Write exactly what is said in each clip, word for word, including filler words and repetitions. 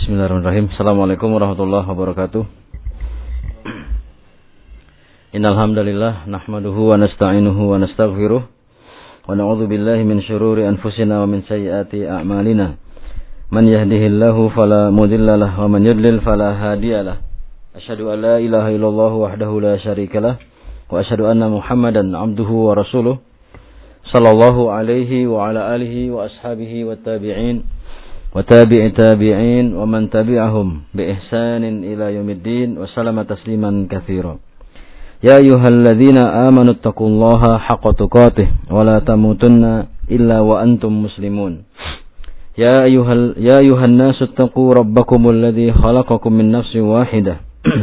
Bismillahirrahmanirrahim. Assalamualaikum warahmatullahi wabarakatuh. Innal hamdalillah nahmaduhu wa nasta'inuhu wa nastaghfiruh wa na'udzu billahi min shururi anfusina wa min sayyiati a'malina. Man yahdihillahu fala mudilla lahu wa man yudlil fala hadiyalah. Asyhadu an la ilaha illallah wahdahu la syarikalah wa asyhadu anna Muhammadan 'abduhu wa rasuluh. Sallallahu alaihi wa ala alihi wa ashabihi wat tabi'in wa tabi'i tabi'in wa man tabi'ahum bi ihsanin ila yaumiddin wa sallama tasliman katsira. Ya ayyuhalladzina amanu taqullaha haqqa tuqatih wa la tamutunna illa wa antum muslimun. Ya ayyuhal ya ayyuhan nasu taqu rabbakumul ladzi khalaqakum min nafsin wahidah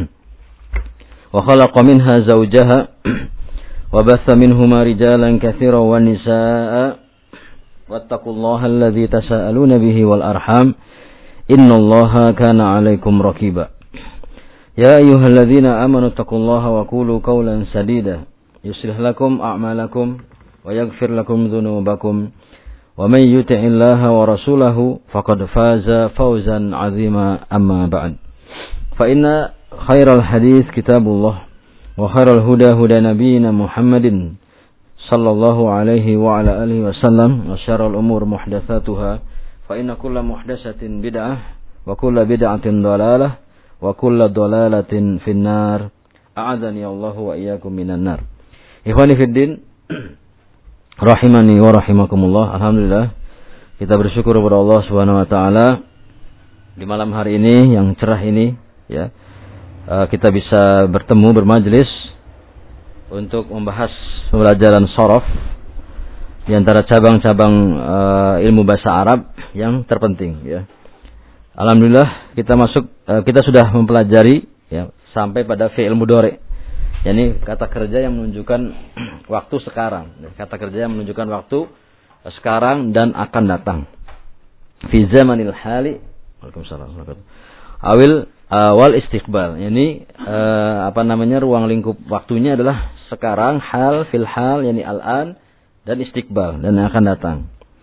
wa khalaqa minha zawjaha wa batha minhuma rijalan katsiran wa nisaa'a wattaqullaha alladzi tasaaluna bihi wal arham innallaha kana 'alaikum raqiba. Ya ayyuhalladzina amanu taqullaha wa qulu qawlan sadida yuslih lakum a'malakum wa yaghfir lakum dhunubakum wa may yuti'illaha wa rasulahu faqad faza fawzan 'azima amma ba'd. Fa inna khairal hadits kitabullah wa khairal huda huda nabiyyina Muhammadin sallallahu alaihi wa ala alihi wasallam wa syarrul umur muhdatsatuha fa inna kulla muhdatsatin bid'ah wa kulla bid'atin dhalalah wa kulla dhalalatin finnar. A'adzani Allahu wa iyyakum minan nar. Ikhwani fid din rahimani wa rahimakumullah. Alhamdulillah kita bersyukur kepada Allah Subhanahu wa taala di malam hari ini yang cerah ini ya, kita bisa bertemu bermajlis untuk membahas pembelajaran shorof di antara cabang-cabang uh, ilmu bahasa Arab yang terpenting ya. Alhamdulillah kita masuk uh, kita sudah mempelajari ya sampai pada fi'il mudhari. Yani kata kerja yang menunjukkan waktu sekarang. Kata kerja yang menunjukkan waktu sekarang dan akan datang. Fi zamanil hali. Waalaikumsalam. Awil awal uh, istiqbal. Yani uh, apa namanya ruang lingkup waktunya adalah sekarang, hal, fil hal, yani al-an, dan istiqbal, dan akan datang.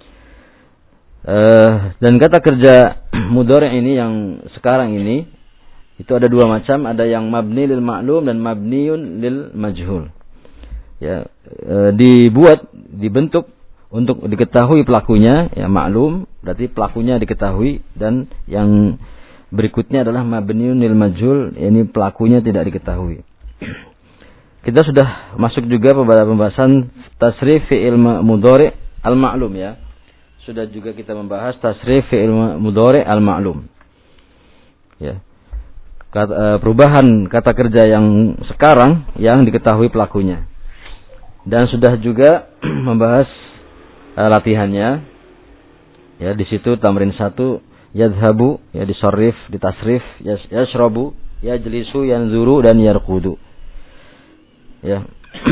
Uh, dan kata kerja mudhari ini yang sekarang ini, itu ada dua macam, ada yang mabni lil ma'lum dan mabniun lil majhul. Ya, uh, dibuat, dibentuk untuk diketahui pelakunya, ya maklum, berarti pelakunya diketahui, dan yang berikutnya adalah mabniun lil majhul, yani pelakunya tidak diketahui. Kita sudah masuk juga pada pembahasan tasrif fi'il mudhari al-ma'lum ya. Sudah juga kita membahas tasrif fi'il mudhari al-ma'lum. Ya. Kata, perubahan kata kerja yang sekarang yang diketahui pelakunya. Dan sudah juga membahas uh, latihannya. Ya, di situ tamrin satu yadhhabu ya disarrif, ditasrif, yashrabu, yajlisu, yanzuru dan yarqudu. Ya.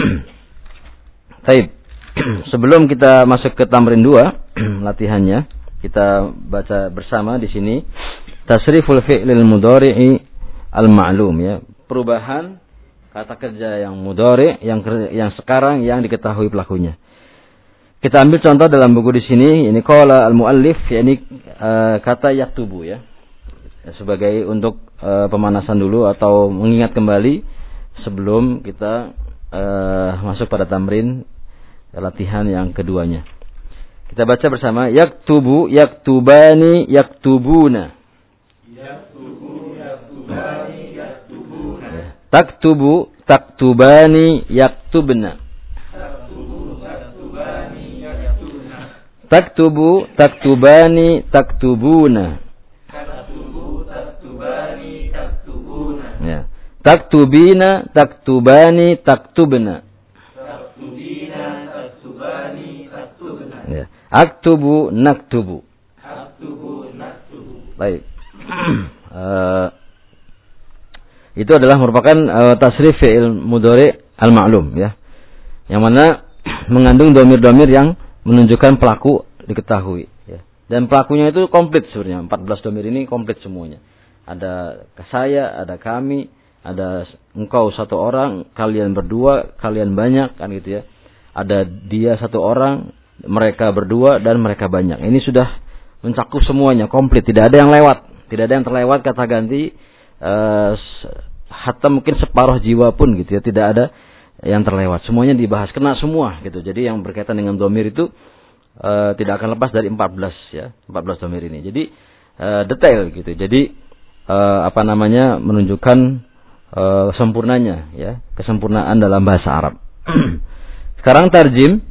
Baik. Sebelum kita masuk ke tamrin dua latihannya, kita baca bersama di sini tasriful fi'lil mudhari'i al-ma'lum ya. Perubahan kata kerja yang mudhari yang yang sekarang yang diketahui pelakunya. Kita ambil contoh dalam buku di sini, ini qala al-muallif yakni uh, kata yaktubu ya. Sebagai untuk uh, pemanasan dulu atau mengingat kembali sebelum kita uh, masuk pada tamrin latihan yang keduanya. Kita baca bersama yaktubu, yaktubani, yaktubuna. Yaktubu, yaktubani, yaktubuna. Taktubu, taktubani, yaktubna. Taktubu, taktubani, yaktubna. Taktubu, taktubani, taktubuna. Taktubu, taktubani, taktubuna. Ya. Taktubina, taktubani, taktubna. Taktubina, taktubani, taktubna. Ya. Aktubu, naktubu. Aktubu, naktubu. Baik. uh, itu adalah merupakan uh, tasrif fi'il mudhari al-ma'lum ya. Yang mana mengandung domir-domir yang menunjukkan pelaku diketahui ya. Dan pelakunya itu komplit sebenarnya. empat belas domir ini komplit semuanya. Ada saya, ada kami, ada engkau satu orang, kalian berdua, kalian banyak, kan gitu ya. Ada dia satu orang, mereka berdua, dan mereka banyak. Ini sudah mencakup semuanya, komplit, tidak ada yang lewat, Tidak ada yang terlewat kata ganti uh, hatta mungkin separuh jiwa pun gitu ya, tidak ada yang terlewat. Semuanya dibahas, kena semua gitu. Jadi yang berkaitan dengan dhamir itu uh, tidak akan lepas dari empat belas ya, empat belas dhamir ini. Jadi uh, detail gitu. Jadi uh, apa namanya menunjukkan uh, sempurnanya ya, kesempurnaan dalam bahasa Arab. Sekarang tarjim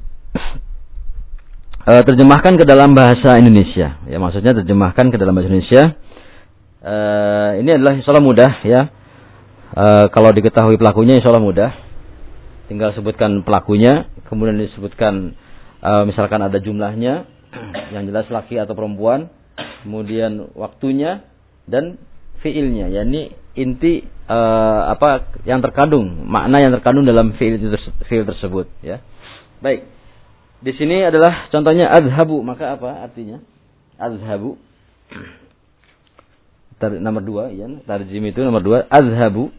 uh, terjemahkan ke dalam bahasa Indonesia. Ya, maksudnya terjemahkan ke dalam bahasa Indonesia. Uh, ini adalah insyaallah mudah ya. Uh, kalau diketahui pelakunya insyaallah mudah. Tinggal sebutkan pelakunya, kemudian disebutkan uh, misalkan ada jumlahnya, yang jelas laki atau perempuan, kemudian waktunya dan fiilnya. Yani inti uh, apa yang terkandung, makna yang terkandung dalam fiil fiil tersebut ya. Baik. Di sini adalah contohnya azhabu, maka apa artinya? Azhabu. Nomor dua, ya, tarjim itu nomor dua, azhabu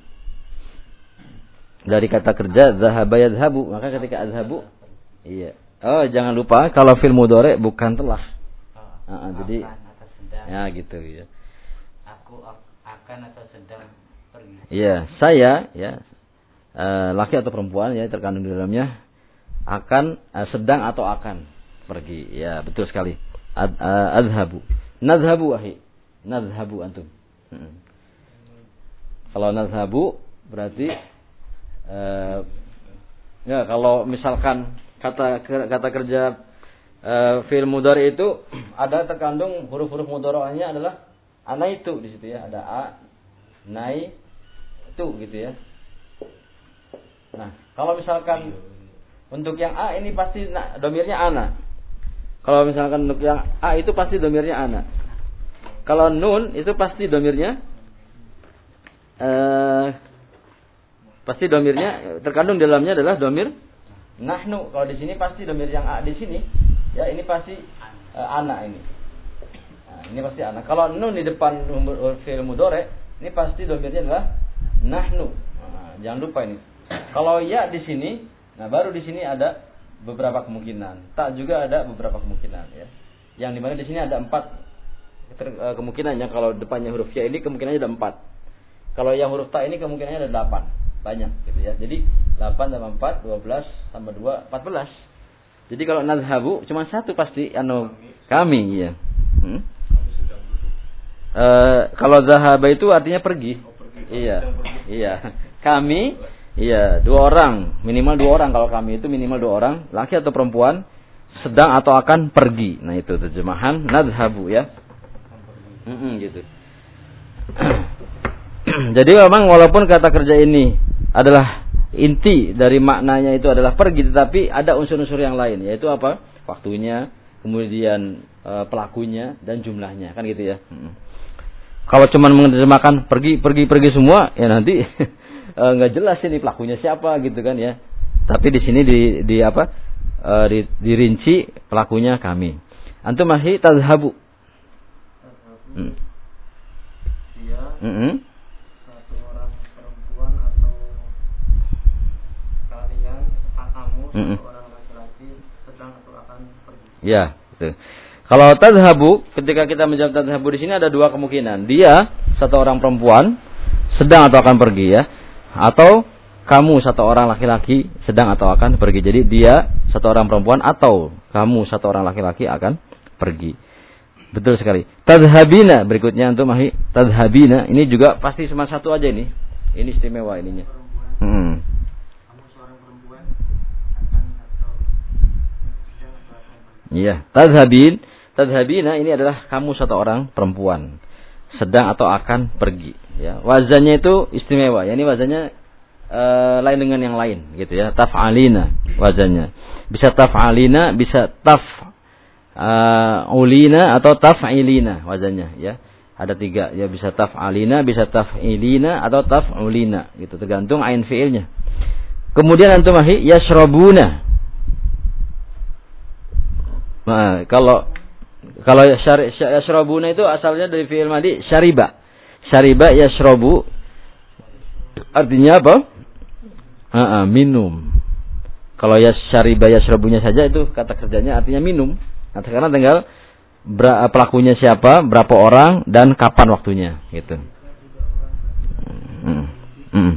dari kata kerja zahaba yazhabu, maka ketika azhabu, iya. Oh, jangan lupa kalau fi'il mudhari bukan telah. Oh, uh, jadi ya gitu ya. Aku akan atau sedang pergi. Iya, saya ya uh, laki atau perempuan ya terkandung di dalamnya akan uh, sedang atau akan pergi. Ya, betul sekali. Ad, uh, azhabu. Nadhhabu wahi. Nadhhabu antum. Hmm. Kalau nadhhabu berarti uh, ya kalau misalkan kata kata kerja uh, fi'il mudhari itu ada terkandung huruf-huruf mudhari'nya adalah anaitu di situ ya, ada a, nai, tu gitu ya. Nah, kalau misalkan untuk yang a ini pasti nah, domirnya ana. Kalau misalkan untuk yang a itu pasti domirnya ana. Kalau nun itu pasti domirnya eh, pasti domirnya terkandung dalamnya adalah domir nahnu. Kalau di sini pasti domir yang a di sini ya, ini pasti eh, ana ini. Nah, ini pasti ana. Kalau nun di depan fi'il mudhari ini pasti domirnya adalah nahnu. Nah, jangan lupa ini. Kalau ya di sini, nah baru di sini ada beberapa kemungkinan. Tak juga ada beberapa kemungkinan ya. Yang dimana di sini ada empat kemungkinannya. Kalau depannya huruf ya ini kemungkinannya ada empat. Kalau yang huruf ta ini kemungkinannya ada delapan. Banyak gitu ya. Jadi delapan tambah empat, dua belas tambah dua, empat belas. Jadi kalau nadhhabu cuma satu pasti anu kami ya. Hmm? E, kalau zahaba itu artinya pergi. Oh, pergi. Iya. Pergi. Iya. Kami iya, dua orang, minimal dua orang. Kalau kami itu minimal dua orang, laki atau perempuan, sedang atau akan pergi. Nah, itu terjemahan nadhhabu ya. Mm-mm, gitu. Jadi memang walaupun kata kerja ini adalah inti dari maknanya itu adalah pergi, tetapi ada unsur-unsur yang lain, yaitu apa? Waktunya, kemudian e, pelakunya dan jumlahnya, kan gitu ya. Mm. Kalau cuma menerjemahkan pergi, pergi, pergi semua, ya nanti nggak e, jelas ini pelakunya siapa gitu kan ya. Tapi di sini di, di apa? E, di, dirinci pelakunya kami. Antum masih tazhabu. Hmm. Dia Mm-hmm. satu orang perempuan atau kalian kamu Mm-hmm. satu orang laki-laki sedang atau akan pergi. Ya, betul. Kalau tazhabu, ketika kita menjawab tazhabu di sini ada dua kemungkinan. Dia satu orang perempuan sedang atau akan pergi ya, atau kamu satu orang laki-laki sedang atau akan pergi. Jadi dia satu orang perempuan atau kamu satu orang laki-laki akan pergi. Betul sekali. Tadhabina berikutnya untuk mahi. Tadhabina ini juga pasti cuma satu aja ini. Ini istimewa ininya. Hmm. Kamu seorang perempuan akan atau sedang atau akan pergi. Iya. Tadhabin. Tadhabina ini adalah kamu satu orang perempuan sedang atau akan pergi. Ya. Wazannya itu istimewa. Ya, ini wazannya uh, lain dengan yang lain, gitu ya. Taf'alina wazannya. Bisa taf'alina, bisa taf Uh, ulina atau taf'ilina wazannya ya. Ada tiga ya, bisa taf'alina, bisa taf'ilina atau taf'ulina gitu, tergantung ain fiilnya. Kemudian antum mahi yashrabuna. Nah, kalau kalau yashrabuna itu asalnya dari fiil madi syariba. Syariba yashrabu artinya apa? Uh, uh, minum. Kalau yasyariba yashrabunya saja itu kata kerjanya artinya minum. Nah, sekarang tinggal pelakunya siapa, berapa orang, dan kapan waktunya, gitu. Hmm. Hmm.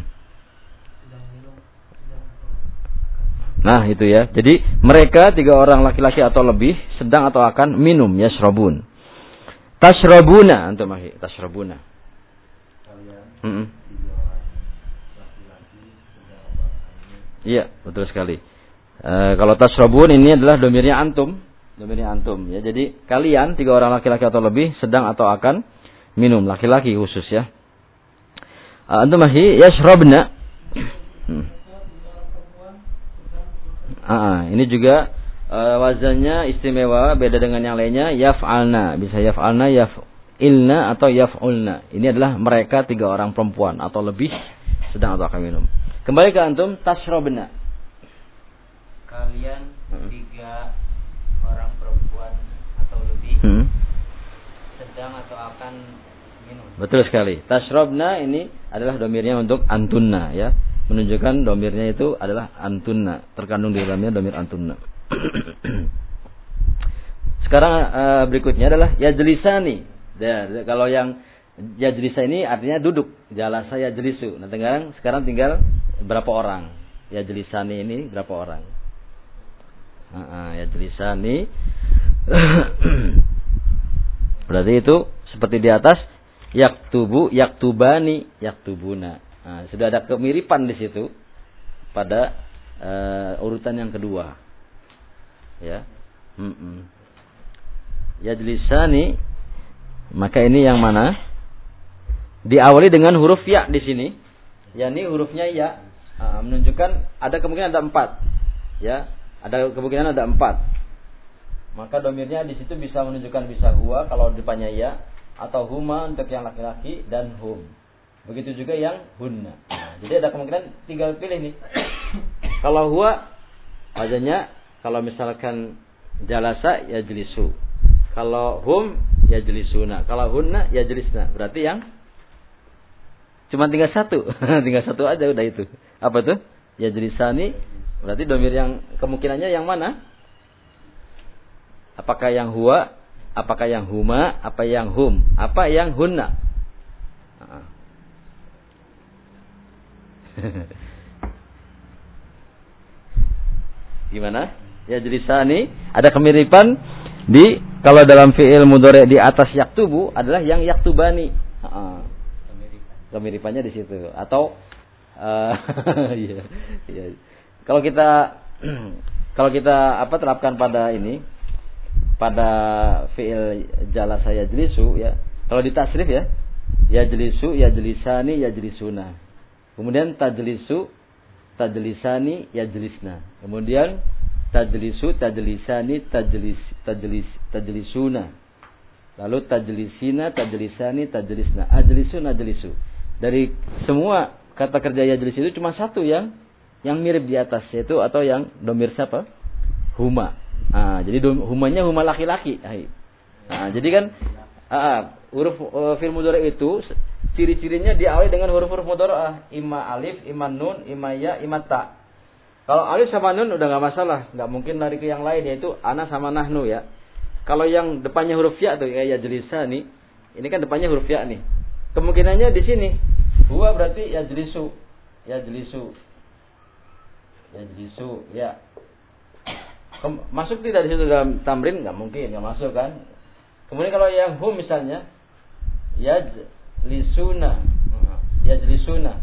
Nah itu ya. Jadi mereka tiga orang laki-laki atau lebih sedang atau akan minum, yashrabun. Tashrabuna antum ahi, tashrabuna. Heeh. Iya, betul sekali. E, kalau tashrabun ini adalah domirnya antum, domirnya antum ya. Jadi kalian tiga orang laki-laki atau lebih sedang atau akan minum, laki-laki khusus ya. E, antum ahi yashrabna. Hmm. Ah, ini juga uh, wazannya istimewa, beda dengan yang lainnya. Yaf'alna, bisa yaf'alna, yaf'ilna atau yaf'ulna. Ini adalah mereka tiga orang perempuan atau lebih sedang atau akan minum. Kembali ke antum, tashrabna. Kalian tiga orang perempuan atau lebih hmm. sedang atau akan minum. Betul sekali. Tashrabna ini adalah domirnya untuk antunna ya. Menunjukkan domirnya itu adalah antunna, terkandung di dalamnya domir antunna. Sekarang uh, berikutnya adalah yajlisani. Ya, kalau yang yajlisa ini artinya duduk, jalasa yajlisu. Nah, sekarang sekarang tinggal berapa orang? Yajlisani ini berapa orang? Uh, uh, yajlisani. Berarti itu seperti di atas, yaktubu, yaktubani, yaktubuna. Nah, sudah ada kemiripan di situ pada uh, urutan yang kedua, ya. Mm-mm. Yajlisani, maka ini yang mana? Diawali dengan huruf ya di sini, yakni hurufnya ya, uh, menunjukkan ada kemungkinan ada empat, ya. Ada kemungkinan ada empat. Maka domirnya di situ bisa menunjukkan bisa huwa kalau depannya ya, atau huma untuk yang laki-laki dan hum. Begitu juga yang hunna. Nah, jadi ada kemungkinan tinggal pilih nih. Kalau huwa wazannya kalau misalkan jalasa yajlisu. Kalau hum yajlisuna. Kalau hunna yajlisna. Berarti yang cuma tinggal satu. Tinggal satu aja udah itu. Apa tuh? Yajlisani. Berarti domir yang kemungkinannya yang mana? Apakah yang huwa? Apakah yang huma? Apa yang hum? Apa yang hunna? Nah. Gimana? Ya jelisani ada kemiripan di kalau dalam fiil mudhari di atas yaktubu adalah yang yaktubani. Heeh. Kemiripannya di situ atau uh, iya, iya. Kalau kita kalau kita apa terapkan pada ini pada fiil jalasa yajlisu ya. Kalau di tasrif ya yajlisu, yajlisani, yajlisuna. Kemudian tajlisu, tajlisani, yajlisna. Kemudian tajlisu, tajlisani, tajlis, tajlis, tajlisuna. Lalu tajlisina, tajlisani, tajlisna. Ajlisu, najlisu. Dari semua kata kerja yajlis itu cuma satu yang yang mirip di atas yaitu atau yang domir siapa? Huma. Nah, jadi humanya huma laki-laki. Nah, jadi kan uh, huruf uh, fi'il mudhari itu ciri-cirinya diawali dengan huruf-huruf mudhari'ah, imma alif, imma nun, imma ya, imma ta. Kalau alif sama nun udah nggak masalah, nggak mungkin lari ke yang lain yaitu ana sama nahnu ya. Kalau yang depannya huruf ya tuh ya yajlisa nih, ini kan depannya huruf ya nih. Kemungkinannya di sini huwa berarti yajlisu, yajlisu, yajlisu ya. Kem- masuk tidak di situ dalam tamrin? Nggak mungkin, nggak masuk kan. Kemudian kalau yang hum misalnya yaj lisuna, yajlisuna.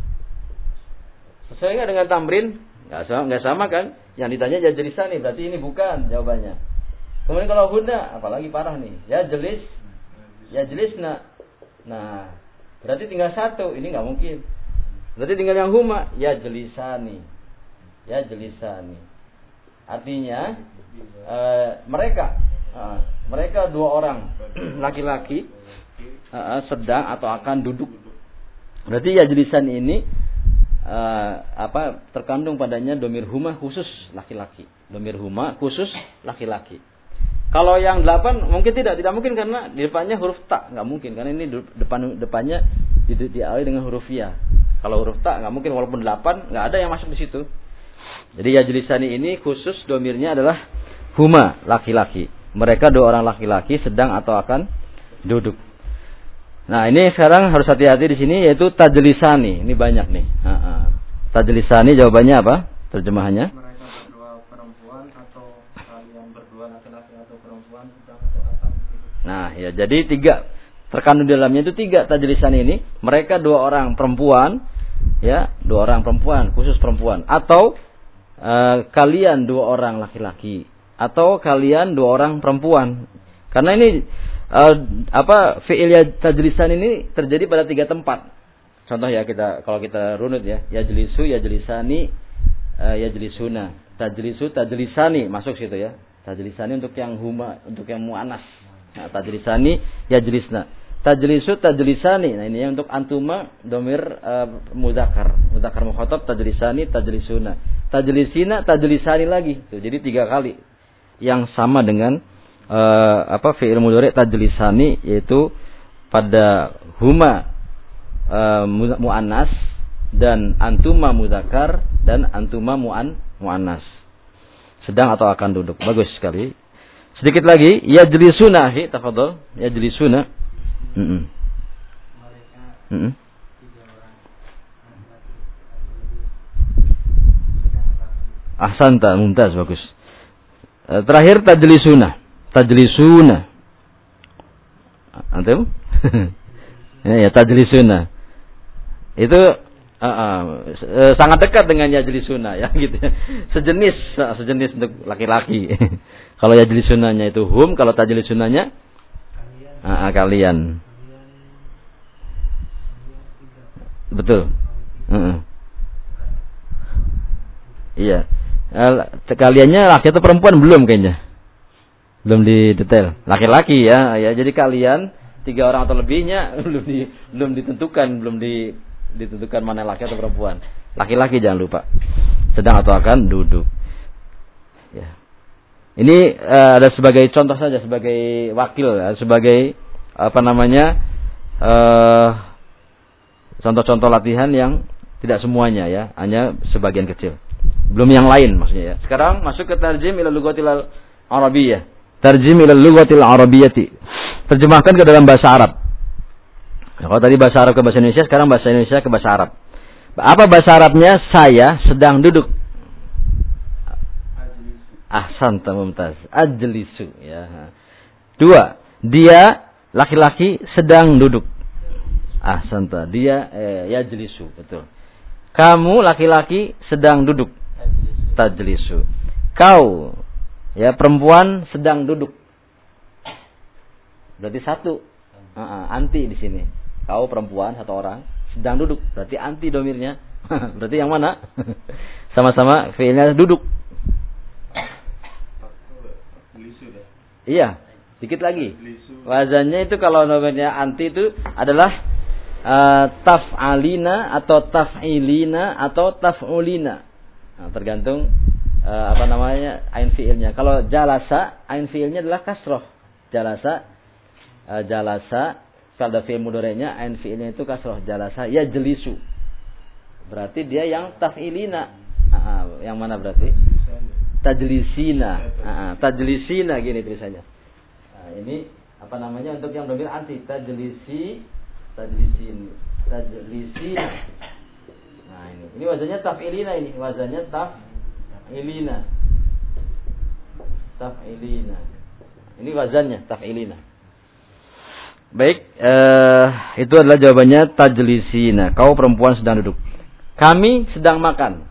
Sesuai nggak dengan tamrin? Nggak sama, nggak sama kan? Yang ditanya yajlisani, berarti ini bukan jawabannya. Kemudian kalau hunna, apalagi parah nih, yajlis, yajlisna. Nah, berarti tinggal satu, ini nggak mungkin. Berarti tinggal yang huma, yajlisani, yajlisani. Artinya uh, mereka, uh, mereka dua orang laki-laki. Uh, sedang atau akan duduk. Berarti yajlisan ini uh, apa terkandung padanya domir huma khusus laki-laki. Domir huma khusus laki-laki. Kalau yang delapan mungkin tidak, tidak mungkin karena di depannya huruf ta, nggak mungkin karena ini depan depannya di, diawali dengan huruf ya. Kalau huruf ta nggak mungkin walaupun delapan nggak ada yang masuk di situ. Jadi yajlisani ini khusus domirnya adalah huma laki-laki. Mereka dua orang laki-laki sedang atau akan duduk. Nah, ini sekarang harus hati-hati di sini yaitu tajlisani. Ini banyak nih. Ha-ha. Tajlisani jawabannya apa? Terjemahannya? Mereka berdua perempuan atau kalian berdua laki-laki atau perempuan sedang atau akan duduk. Nah, ya jadi tiga terkandung di dalamnya itu tiga tajlisani ini. Mereka dua orang perempuan, ya, dua orang perempuan, khusus perempuan, atau uh, kalian dua orang laki-laki, atau kalian dua orang perempuan. Karena ini uh, apa fi'il tajlisan ini terjadi pada tiga tempat. Contoh ya kita kalau kita runut ya, yajlisu, yajlisani, uh, yajlisuna, tajlisu, tajlisani masuk situ ya. Tajlisani untuk yang huma, untuk yang muannas. Nah, tajlisani, yajlisna. Tajlisu, tajlisani. Nah, ini untuk antuma domir uh, mudzakkar. Mudzakkar mukhatab, tajlisani, tajlisuna. Tajlisina, tajlisani lagi. Tuh, jadi tiga kali. Yang sama dengan uh, apa fi'il mudhari' tajlisani yaitu pada huma uh, muannas dan antuma mudzakkar dan antuma muan muannas. Sedang atau akan duduk. Bagus sekali. Sedikit lagi, yajlisuna, hi, tafadhol. Yajlisuna. Mm-mm. Mereka Mm-mm. tiga orang laki-laki atau lebih sedang atau akan duduk. Ahsanta, mumtaz, bagus. E, terakhir tajlisuna. Tajlisuna. Antum? Ya, tajlisuna. Itu uh, uh, sangat dekat dengan yajlisuna ya gitu. Sejenis, sejenis untuk laki-laki. Kalau yajlisunanya itu hum, kalau tajlisunanya uh, uh, kalian. Betul. Uh-uh. Iya. Kaliannya laki atau perempuan belum kayaknya. Belum didetail. Laki-laki ya, ya. Jadi kalian tiga orang atau lebihnya belum di, belum ditentukan, belum di, ditentukan mana laki atau perempuan. Laki-laki jangan lupa. Sedang atau akan duduk. Ya. Ini uh, ada sebagai contoh saja, sebagai wakil, ya, sebagai apa namanya uh, contoh-contoh latihan yang tidak semuanya ya, hanya sebagian kecil. Belum yang lain maksudnya ya. Sekarang masuk ke tarjim ila lughatil arabiyyah. Tarjim ila lughatil arabiyyati. Terjemahkan ke dalam bahasa Arab. Nah, kalau tadi bahasa Arab ke bahasa Indonesia, sekarang bahasa Indonesia ke bahasa Arab. Apa bahasa Arabnya? Saya sedang duduk. Ahsanta mumtaz. Ajlisu ya. Dua, dia laki-laki sedang duduk. Ahsanta. Dia eh, yajlisu, betul. Kamu laki-laki sedang duduk. Tajlisu. Kau ya perempuan sedang duduk. Berarti satu. Uh-uh, anti di sini. Kau perempuan satu orang sedang duduk. Berarti anti domirnya. Berarti yang mana? Sama-sama fi'ilnya duduk. Iya, dikit lagi. Wazannya itu kalau domirnya anti itu adalah uh, taf'alina atau taf'ilina atau taf'ulina. Nah, tergantung uh, apa namanya ain fi'ilnya. Kalau jalasa, ain fi'ilnya adalah kasroh. Jalasa, uh, jalasa. Kalau ada fi'il mudhari'nya, ain fi'ilnya itu kasroh. Jalasa, yajlisu. Berarti dia yang taf'ilina. Uh, yang mana berarti? Tajlisina. Uh, tajlisina gini tulisannya. Nah, ini apa namanya untuk yang domir anti tajlisi, tajlisin, tajlisina. Nah ini, ini wazannya taf'ilina ini, wazannya taf'ilina, taf'ilina. Ini wazannya taf'ilina. Baik, eh, itu adalah jawabannya tajlisina. Kau perempuan sedang duduk. Kami sedang makan.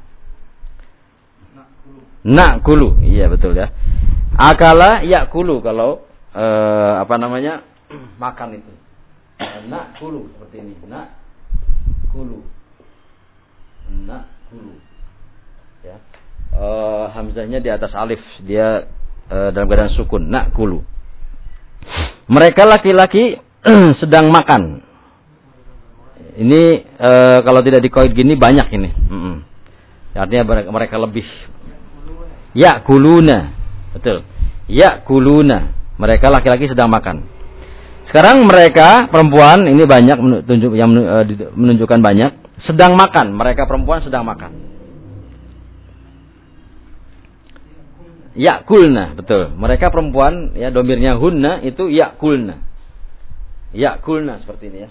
Nakulu, iya betul ya. Akala yakulu kalau eh, apa namanya makan itu. Nakulu seperti ini. Nakulu. Nakulu. Ya. Uh, hamzahnya di atas alif, dia uh, dalam keadaan sukun. Nakulu. Mereka laki-laki sedang makan. Ini uh, kalau tidak dikoid gini banyak ini. Mm-mm. Artinya mereka lebih. Ya kuluna, betul. Ya kuluna. Mereka laki-laki sedang makan. Sekarang mereka perempuan ini banyak menunjuk yang menunjukkan banyak sedang makan. Mereka perempuan sedang makan. Yakulna, betul. Mereka perempuan, ya domirnya hunna itu yakulna. Yakulna seperti ini ya.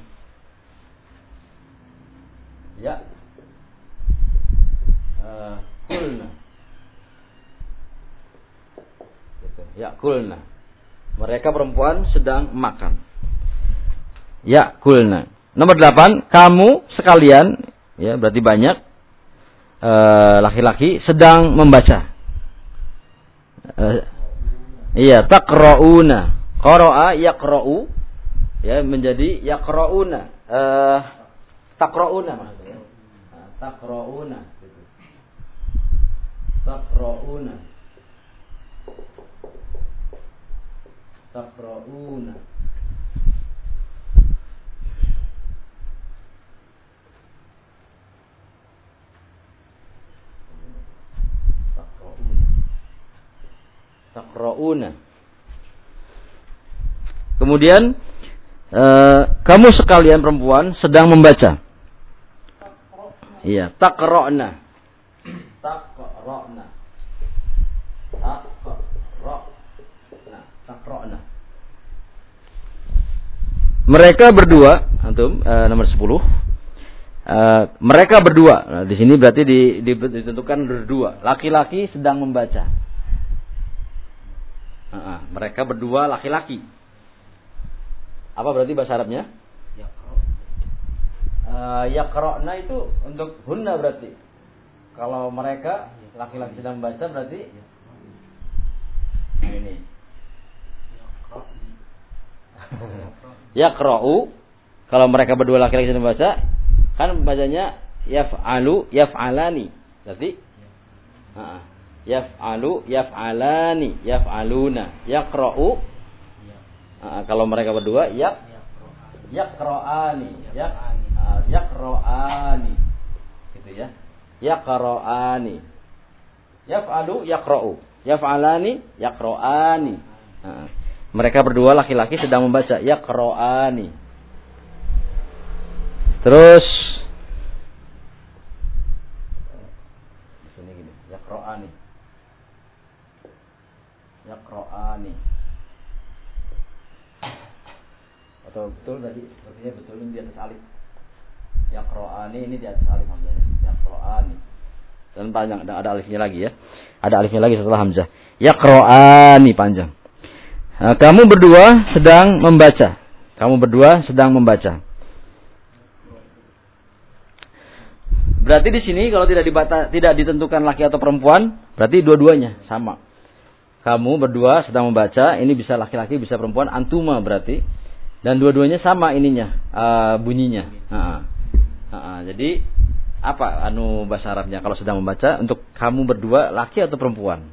Ya. Uh, kulna. Gitu. Yakulna. Mereka perempuan sedang makan. Yakulna. Nomor delapan, kamu sekalian, ya berarti banyak, uh, laki-laki sedang membaca. Uh, iya, taqra'una. Qara'a yaqra'u, ya menjadi yaqra'una. Uh, taqra'una maksudnya. Nah, taqra'una. Gitu. Taqra'una. Taqra'una. Taqra'una. Kemudian uh, kamu sekalian perempuan sedang membaca. Iya, taqra'na. Taqra'na. Taqra'na. Taqra'na. Mereka berdua, antum uh, nomor sepuluh. Uh, mereka berdua. Nah, di sini berarti di, di, ditentukan berdua. Laki-laki sedang membaca. Uh, mereka berdua laki-laki. Apa berarti bahasa Arabnya? Uh, yaqra'na itu untuk hunna berarti. Kalau mereka laki-laki sedang membaca berarti nah ini. Yaqra'u. Kalau mereka berdua laki-laki sedang membaca, kan bacanya yaf'alu yaf'alani. Berarti uh, yaf'alu yaf'alani yaf'aluna yaqra'u. Nah, kalau mereka berdua yak yaqra'ani yak uh, yaqra'ani gitu ya. Yaqra'ani yaf'alu yaqra'u yaf'alani yaqra'ani. Nah, mereka berdua laki-laki sedang membaca yaqra'ani. Terus di sini gini yaqra'ani yaqra'ani. Atau betul tadi sepertinya betul ini di atas alif. Yaqra'ani ini di atas alif hamzah. Yaqra'ani. Dan panjang ada, ada alifnya lagi ya. Ada alifnya lagi setelah hamzah. Yaqra'ani panjang. Nah, kamu berdua sedang membaca. Kamu berdua sedang membaca. Berarti di sini kalau tidak dibata, tidak ditentukan laki atau perempuan, berarti dua-duanya sama. Kamu berdua sedang membaca, ini bisa laki-laki, bisa perempuan, antuma berarti. Dan dua-duanya sama ininya, uh, bunyinya. Uh-uh. Uh-uh. Jadi apa anu bahasa Arabnya kalau sedang membaca untuk kamu berdua laki atau perempuan?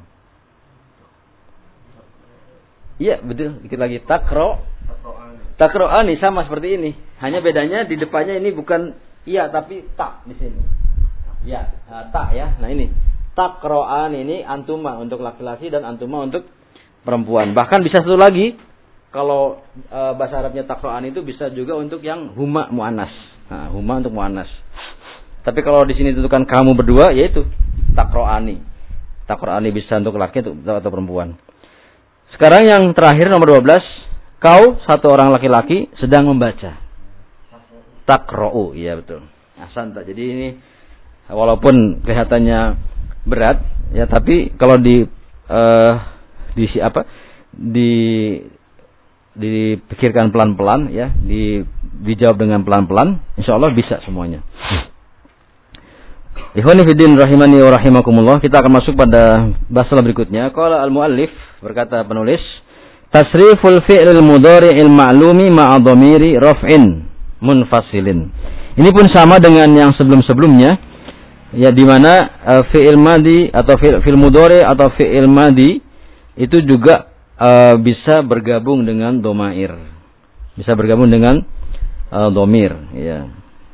Iya betul. Dikit lagi takro. Takroani sama seperti ini. Hanya bedanya di depannya ini bukan iya tapi tak di sini. Ya, uh, tak ya. Nah ini takroan ini antuma untuk laki-laki dan antuma untuk perempuan. Bahkan bisa satu lagi. Kalau e, bahasa Arabnya takroan itu bisa juga untuk yang huma muannas. Nah, huma untuk muannas. Tapi kalau di sini tentukan kamu berdua, yaitu takroani. Takroani bisa untuk laki atau, atau perempuan. Sekarang yang terakhir nomor dua belas, kau satu orang laki-laki sedang membaca. Takro'u, iya betul. Ahsanta. Jadi ini walaupun kelihatannya berat, ya tapi kalau di e, di apa di dipikirkan pelan-pelan ya, di dijawab dengan pelan-pelan, insyaallah bisa semuanya. Ikhwani fiddin rahimani wa rahimakumullah, kita akan masuk pada bahasa berikutnya. Qala al-muallif, berkata penulis, tasriful fi'lil mudhari'il ma'lumi ma'a dhamiri raf'in munfasilin. Ini pun sama dengan yang sebelum-sebelumnya, ya di mana uh, fi'il madhi atau fi'il, fi'il mudhari' atau fi'il madhi itu juga Uh, bisa bergabung dengan domair, bisa bergabung dengan uh, domir, ya,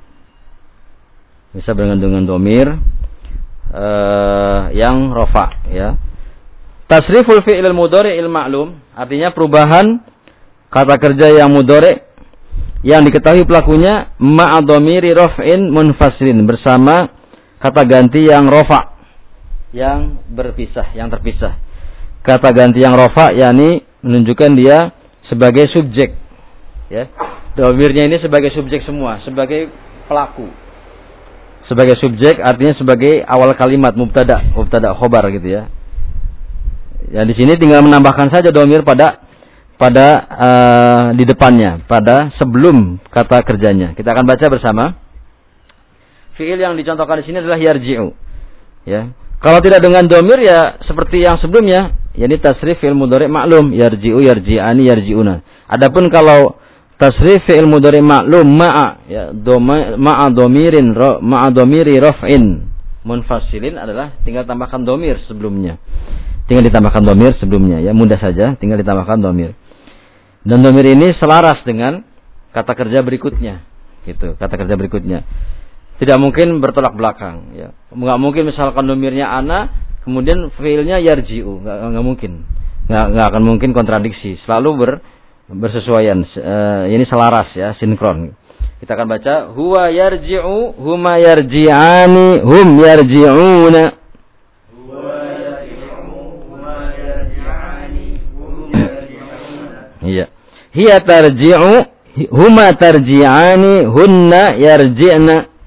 bisa bergabung dengan domir uh, yang rofa, ya. Tasriful fi'il mudhari'il ma'lum artinya perubahan kata kerja yang mudhari' yang diketahui pelakunya ma'a dhamiri raf'in munfasilin bersama kata ganti yang rofa, yang berpisah, yang terpisah. kata ganti yang rofa, yakni menunjukkan dia sebagai subjek. Ya, domirnya ini sebagai subjek semua, sebagai pelaku. Sebagai subjek artinya sebagai awal kalimat, mubtada, mubtada khobar gitu ya. Ya di sini tinggal menambahkan saja domir pada pada uh, di depannya, pada sebelum kata kerjanya. Kita akan baca bersama. Fiil yang dicontohkan di sini adalah yarji'u. Ya. Kalau tidak dengan domir ya seperti yang sebelumnya, yakni tasrif fi'il mudhari' maklum, yarji'u, yarji'ani, yarji'una. Adapun kalau tasrif fi'il mudhari' maklum ma'a ya doma ma'a domirin ro, ma'a domiri raf'in munfasilin adalah tinggal tambahkan domir sebelumnya. Tinggal ditambahkan domir sebelumnya ya, mudah saja, tinggal ditambahkan domir. Dan domir ini selaras dengan kata kerja berikutnya. Gitu, kata kerja berikutnya. Tidak mungkin bertolak belakang ya. Enggak mungkin misalkan domirnya ana, kemudian fiilnya yarji'u, enggak enggak mungkin. Enggak enggak akan mungkin kontradiksi, selalu ber bersesuaian. Uh, ini selaras ya, sinkron. Kita akan baca huwa yarji'u, huma yarji'ani, hum yarji'una. Huwa yarji'u, huma yarji'ani, hum yarji'una. Iya. Hiya tarji'u, huma tarji'ani, hunna yarji'na.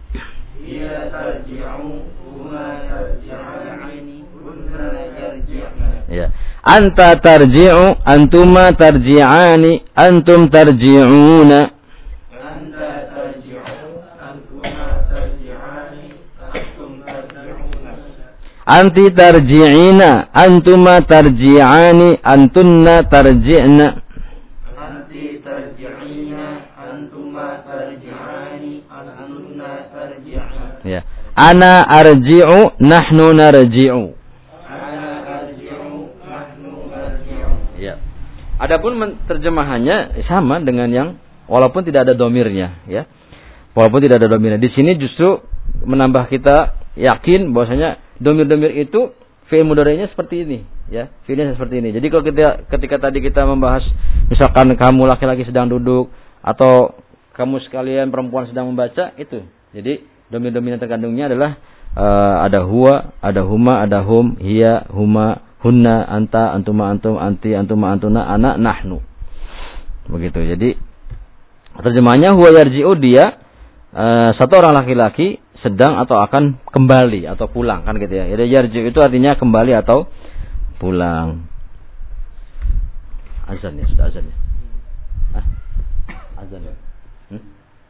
Ya. Anta tarji'u, antuma tarji'ani, antum tarji'una. Anta tarji'u, antuma tarji'ani, antum tarji'una. Anti tarji'ina, antuma tarji'ani, antunna tarji'na. Anti tarji'ina, antuma tarji'ani, antunna tarji'na. Ya. Ana arji'u, nahnu narji'u. Adapun terjemahannya sama dengan yang walaupun tidak ada domirnya, ya. Walaupun tidak ada domirnya. Di sini justru menambah kita yakin bahwasanya domir-domir itu fi'il mudhari'nya seperti ini, ya. Fi'ilnya seperti ini. Jadi kalau kita ketika tadi kita membahas misalkan kamu laki-laki sedang duduk atau kamu sekalian perempuan sedang membaca, itu. Jadi domir-domir yang terkandungnya adalah uh, ada huwa, ada huma, ada hum, hiya, huma, hunna, anta, antuma, antum, anti, antuma, antuna, ana, nahnu. Begitu. Jadi terjemahnya huwa yarji'u, dia uh, satu orang laki-laki sedang atau akan kembali atau pulang, kan gitu ya. Jadi yarji'u itu artinya kembali atau pulang. Azan ya, sudah azan ya. Ah, azan ya. Hmm?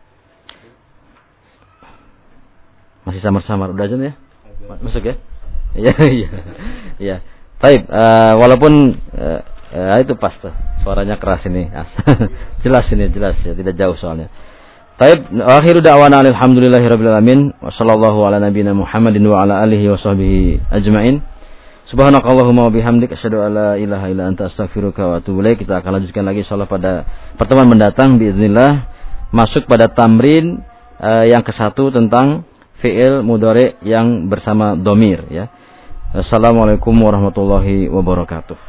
Masih samar-samar, udah azan ya? Masuk ya? Iya, iya. Iya. Baik, uh, walaupun uh, uh, itu pas tuh, suaranya keras ini. Jelas ini, jelas ya, tidak jauh soalnya. Baik, akhiru da'wana alhamdulillahirabbil alamin wa sallallahu ala nabiyyina Muhammadin wa ala alihi wa sahbihi ajmain. Subhanakallahumma wa bihamdika asyhadu an la ilaha illa anta astaghfiruka wa atubu ilaik. Kita akan lanjutkan lagi insyaallah pada pertemuan mendatang biiznillah, masuk pada tamrin uh, yang kesatu tentang fi'il mudhari yang bersama domir ya. Assalamualaikum warahmatullahi wabarakatuh.